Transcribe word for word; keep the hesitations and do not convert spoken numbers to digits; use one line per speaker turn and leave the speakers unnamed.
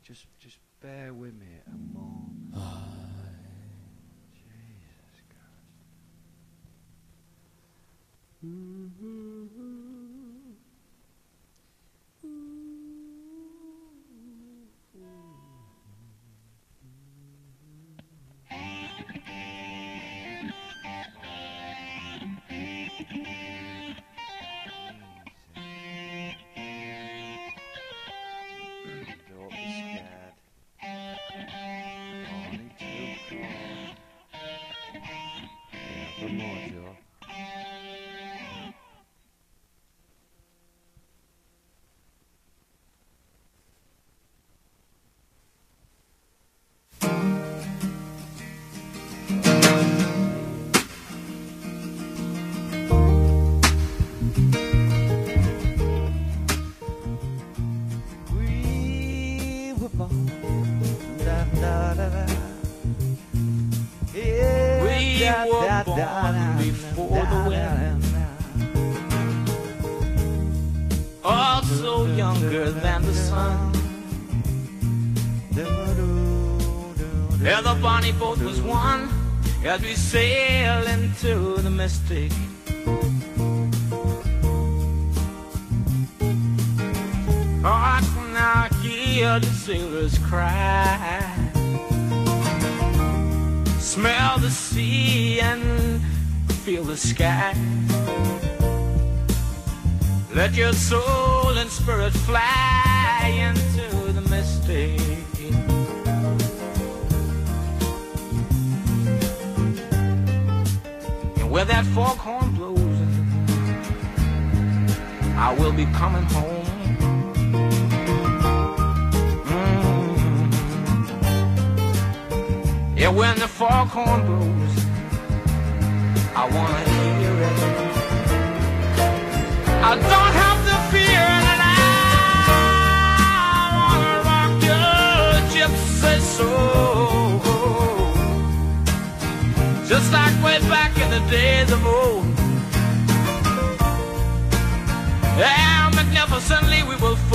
just, just bear with me a moment. Jesus Christ. Mm-hmm. Don't be scared. Only too cold. Yeah, good more, Joe.
We were born before the wind, also younger than the sun. Yeah, the bonnie boat was one as we sail into the mystic. I can now hear the sailors cry, smell the sea and feel the sky. Let your soul and spirit fly into the mystic. And where that foghorn blows, I will be coming home. Yeah, when the foghorn blows, I wanna hear it. I don't have to fear it, and I wanna rock your gypsy soul, just like way back in the days of old. Yeah, magnificently we will